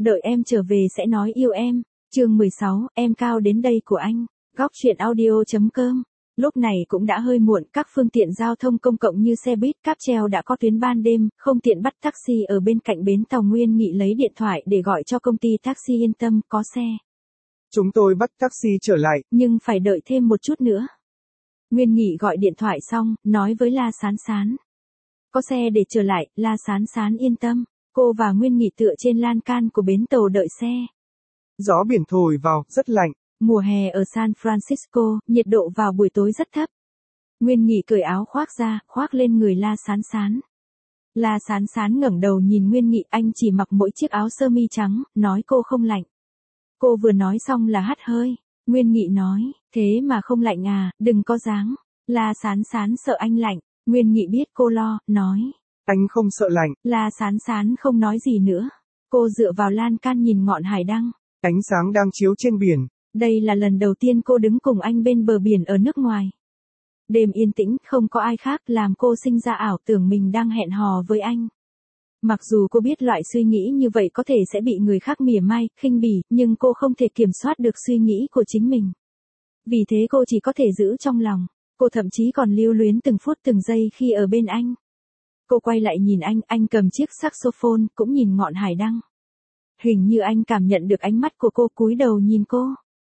Đợi em trở về sẽ nói yêu em. Chương 16, em cao đến đây của anh. Góc truyện audio.com. Lúc này cũng đã hơi muộn, các phương tiện giao thông công cộng như xe buýt, cáp treo đã có tuyến ban đêm, không tiện bắt taxi ở bên cạnh bến tàu. Nguyên Nghị lấy điện thoại để gọi cho công ty taxi. Yên tâm, có xe. Chúng tôi bắt taxi trở lại. Nhưng phải đợi thêm một chút nữa. Nguyên Nghị gọi điện thoại xong, nói với La Sán Sán. Có xe để trở lại. La Sán Sán yên tâm. Cô và Nguyên Nghị tựa trên lan can của bến tàu đợi xe. Gió biển thổi vào, rất lạnh. Mùa hè ở San Francisco, nhiệt độ vào buổi tối rất thấp. Nguyên Nghị cởi áo khoác ra, khoác lên người La Sán Sán. La Sán Sán ngẩng đầu nhìn Nguyên Nghị, anh chỉ mặc mỗi chiếc áo sơ mi trắng, nói cô không lạnh. Cô vừa nói xong là hắt hơi. Nguyên Nghị nói, thế mà không lạnh à, đừng có dáng. La Sán Sán sợ anh lạnh. Nguyên Nghị biết cô lo, nói. Anh không sợ lạnh. La Sán Sán không nói gì nữa. Cô dựa vào lan can nhìn ngọn hải đăng. Ánh sáng đang chiếu trên biển. Đây là lần đầu tiên cô đứng cùng anh bên bờ biển ở nước ngoài. Đêm yên tĩnh, không có ai khác, làm cô sinh ra ảo tưởng mình đang hẹn hò với anh. Mặc dù cô biết loại suy nghĩ như vậy có thể sẽ bị người khác mỉa mai, khinh bỉ, nhưng cô không thể kiểm soát được suy nghĩ của chính mình. Vì thế cô chỉ có thể giữ trong lòng. Cô thậm chí còn lưu luyến từng phút từng giây khi ở bên anh. Cô quay lại nhìn anh cầm chiếc saxophone, cũng nhìn ngọn hải đăng. Hình như anh cảm nhận được ánh mắt của cô, cúi đầu nhìn cô.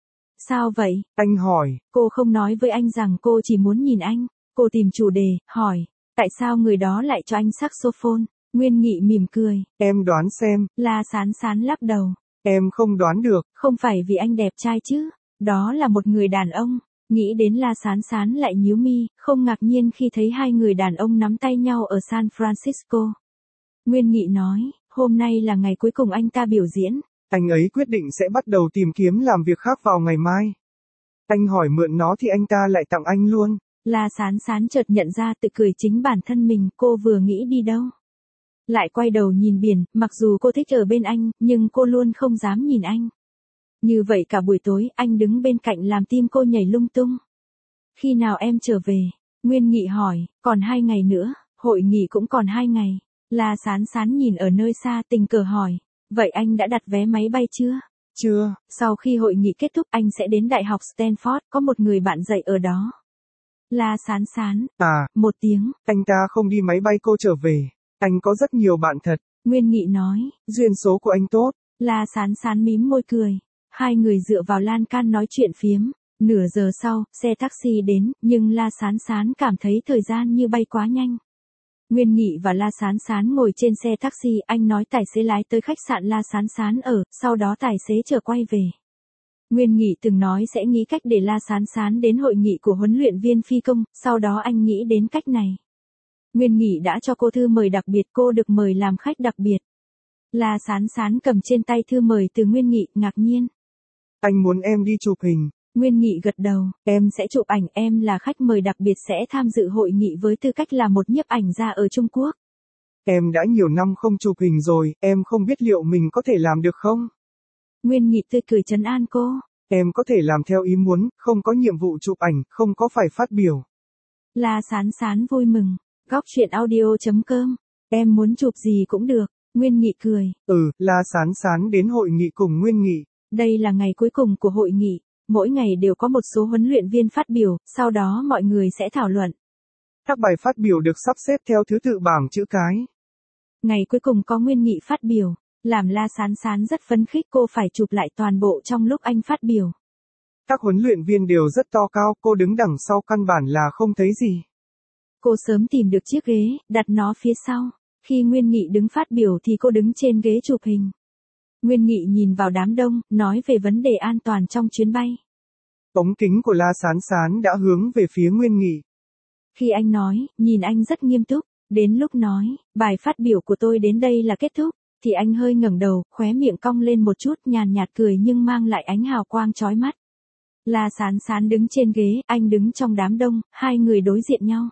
Sao vậy? Anh hỏi. Cô không nói với anh rằng cô chỉ muốn nhìn anh. Cô tìm chủ đề, hỏi. Tại sao người đó lại cho anh saxophone? Nguyên Nghị mỉm cười. Em đoán xem. La Sán Sán lắc đầu. Em không đoán được. Không phải vì anh đẹp trai chứ. Đó là một người đàn ông. Nghĩ đến La Sán Sán lại nhíu mi, không ngạc nhiên khi thấy hai người đàn ông nắm tay nhau ở San Francisco. Nguyên Nghị nói, hôm nay là ngày cuối cùng anh ta biểu diễn. Anh ấy quyết định sẽ bắt đầu tìm kiếm làm việc khác vào ngày mai. Anh hỏi mượn nó thì anh ta lại tặng anh luôn. La Sán Sán chợt nhận ra, tự cười chính bản thân mình. Cô vừa nghĩ đi đâu, lại quay đầu nhìn biển. Mặc dù cô thích ở bên anh, nhưng cô luôn không dám nhìn anh. Như vậy cả buổi tối, anh đứng bên cạnh làm tim cô nhảy lung tung. Khi nào em trở về? Nguyên Nghị hỏi. Còn 2 ngày nữa. Hội nghị cũng còn 2 ngày. La Sán Sán nhìn ở nơi xa, tình cờ hỏi. Vậy anh đã đặt vé máy bay chưa? Chưa. Sau khi hội nghị kết thúc anh sẽ đến Đại học Stanford, có một người bạn dạy ở đó. La Sán Sán. À. Một tiếng. Anh ta không đi máy bay cô trở về. Anh có rất nhiều bạn thật. Nguyên Nghị nói. Duyên số của anh tốt. La Sán Sán mím môi cười. Hai người dựa vào lan can nói chuyện phiếm. Nửa giờ sau, xe taxi đến, nhưng La Sán Sán cảm thấy thời gian như bay quá nhanh. Nguyên Nghị và La Sán Sán ngồi trên xe taxi, anh nói tài xế lái tới khách sạn La Sán Sán ở, sau đó tài xế chở quay về. Nguyên Nghị từng nói sẽ nghĩ cách để La Sán Sán đến hội nghị của huấn luyện viên phi công, sau đó anh nghĩ đến cách này. Nguyên Nghị đã cho cô thư mời đặc biệt, cô được mời làm khách đặc biệt. La Sán Sán cầm trên tay thư mời từ Nguyên Nghị, ngạc nhiên. Anh muốn em đi chụp hình. Nguyên Nghị gật đầu, em sẽ chụp ảnh, em là khách mời đặc biệt sẽ tham dự hội nghị với tư cách là một nhiếp ảnh gia ở Trung Quốc. Em đã nhiều năm không chụp hình rồi, em không biết liệu mình có thể làm được không? Nguyên Nghị tươi cười trấn an cô. Em có thể làm theo ý muốn, không có nhiệm vụ chụp ảnh, không có phải phát biểu. La Sán Sán vui mừng. Góc truyện audio.com. Em muốn chụp gì cũng được. Nguyên Nghị cười. La Sán Sán đến hội nghị cùng Nguyên Nghị. Đây là ngày cuối cùng của hội nghị. Mỗi ngày đều có một số huấn luyện viên phát biểu, sau đó mọi người sẽ thảo luận. Các bài phát biểu được sắp xếp theo thứ tự bảng chữ cái. Ngày cuối cùng có Nguyên Nghị phát biểu. Làm La Sán Sán rất phấn khích, cô phải chụp lại toàn bộ trong lúc anh phát biểu. Các huấn luyện viên đều rất to cao, cô đứng đằng sau căn bản là không thấy gì. Cô sớm tìm được chiếc ghế, đặt nó phía sau. Khi Nguyên Nghị đứng phát biểu thì cô đứng trên ghế chụp hình. Nguyên Nghị nhìn vào đám đông, nói về vấn đề an toàn trong chuyến bay. Ống kính của La Sán Sán đã hướng về phía Nguyên Nghị. Khi anh nói, nhìn anh rất nghiêm túc. Đến lúc nói, bài phát biểu của tôi đến đây là kết thúc, thì anh hơi ngẩng đầu, khóe miệng cong lên một chút, nhàn nhạt cười nhưng mang lại ánh hào quang chói mắt. La Sán Sán đứng trên ghế, anh đứng trong đám đông, hai người đối diện nhau.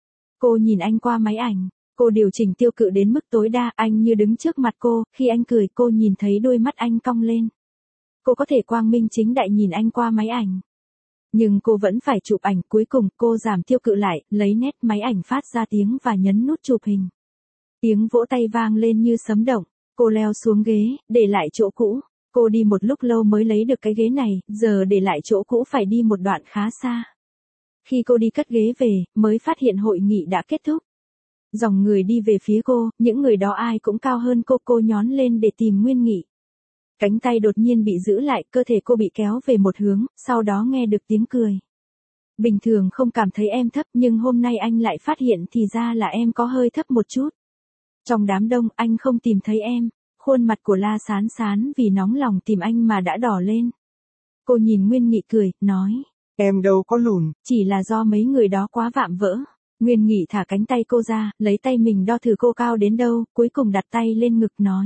Cô nhìn anh qua máy ảnh. Cô điều chỉnh tiêu cự đến mức tối đa, anh như đứng trước mặt cô, khi anh cười cô nhìn thấy đôi mắt anh cong lên. Cô có thể quang minh chính đại nhìn anh qua máy ảnh. Nhưng cô vẫn phải chụp ảnh, cuối cùng cô giảm tiêu cự lại, lấy nét máy ảnh phát ra tiếng và nhấn nút chụp hình. Tiếng vỗ tay vang lên như sấm động. Cô leo xuống ghế, để lại chỗ cũ. Cô đi một lúc lâu mới lấy được cái ghế này, giờ để lại chỗ cũ phải đi một đoạn khá xa. Khi cô đi cất ghế về, mới phát hiện hội nghị đã kết thúc. Dòng người đi về phía cô, những người đó ai cũng cao hơn cô nhón lên để tìm Nguyên Nghị. Cánh tay đột nhiên bị giữ lại, cơ thể cô bị kéo về một hướng, sau đó nghe được tiếng cười. Bình thường không cảm thấy em thấp nhưng hôm nay anh lại phát hiện thì ra là em có hơi thấp một chút. Trong đám đông anh không tìm thấy em, khuôn mặt của La Sán Sán vì nóng lòng tìm anh mà đã đỏ lên. Cô nhìn Nguyên Nghị cười, nói. Em đâu có lùn. Chỉ là do mấy người đó quá vạm vỡ. Nguyên Nghị thả cánh tay cô ra, lấy tay mình đo thử cô cao đến đâu, cuối cùng đặt tay lên ngực nói.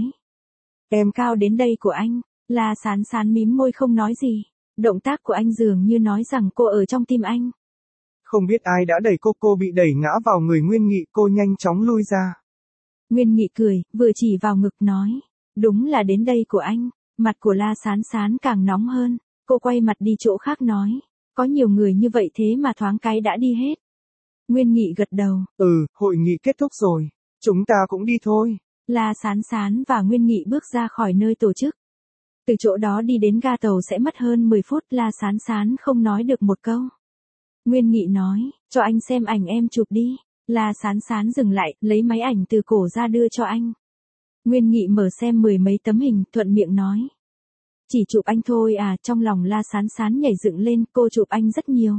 Em cao đến đây của anh. La Sán Sán mím môi không nói gì. Động tác của anh dường như nói rằng cô ở trong tim anh. Không biết ai đã đẩy cô bị đẩy ngã vào người Nguyên Nghị, cô nhanh chóng lui ra. Nguyên Nghị cười, vừa chỉ vào ngực nói. Đúng là đến đây của anh. Mặt của La Sán Sán càng nóng hơn. Cô quay mặt đi chỗ khác nói. Có nhiều người như vậy thế mà thoáng cái đã đi hết. Nguyên Nghị gật đầu. Hội nghị kết thúc rồi. Chúng ta cũng đi thôi. La Sán Sán và Nguyên Nghị bước ra khỏi nơi tổ chức. Từ chỗ đó đi đến ga tàu sẽ mất hơn 10 phút, La Sán Sán không nói được một câu. Nguyên Nghị nói, cho anh xem ảnh em chụp đi. La Sán Sán dừng lại, lấy máy ảnh từ cổ ra đưa cho anh. Nguyên Nghị mở xem 10 mấy tấm hình, thuận miệng nói. Chỉ chụp anh thôi à, trong lòng La Sán Sán nhảy dựng lên, cô chụp anh rất nhiều.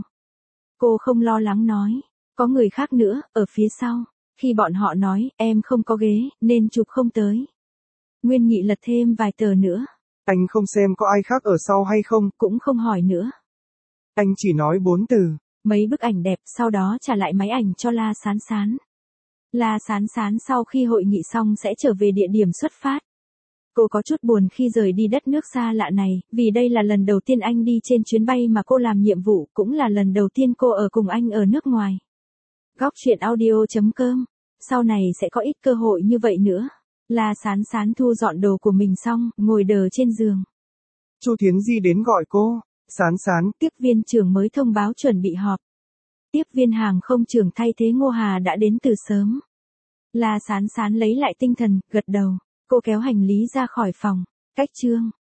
Cô không lo lắng nói, có người khác nữa, ở phía sau. Khi bọn họ nói, em không có ghế, nên chụp không tới. Nguyên Nghị lật thêm vài tờ nữa. Anh không xem có ai khác ở sau hay không, cũng không hỏi nữa. Anh chỉ nói 4 từ. Mấy bức ảnh đẹp, sau đó trả lại máy ảnh cho La Sán Sán. La Sán Sán sau khi hội nghị xong sẽ trở về địa điểm xuất phát. Cô có chút buồn khi rời đi đất nước xa lạ này, vì đây là lần đầu tiên anh đi trên chuyến bay mà cô làm nhiệm vụ, cũng là lần đầu tiên cô ở cùng anh ở nước ngoài. Góc truyện audio.com. Sau này sẽ có ít cơ hội như vậy nữa. La Sán Sán thu dọn đồ của mình xong, ngồi đờ trên giường. Chu Thiến Di đến gọi cô. Sán Sán. Tiếp viên trưởng mới thông báo chuẩn bị họp. Tiếp viên hàng không trưởng thay thế Ngô Hà đã đến từ sớm. La Sán Sán lấy lại tinh thần, gật đầu. Cô kéo hành lý ra khỏi phòng. Cách Trương.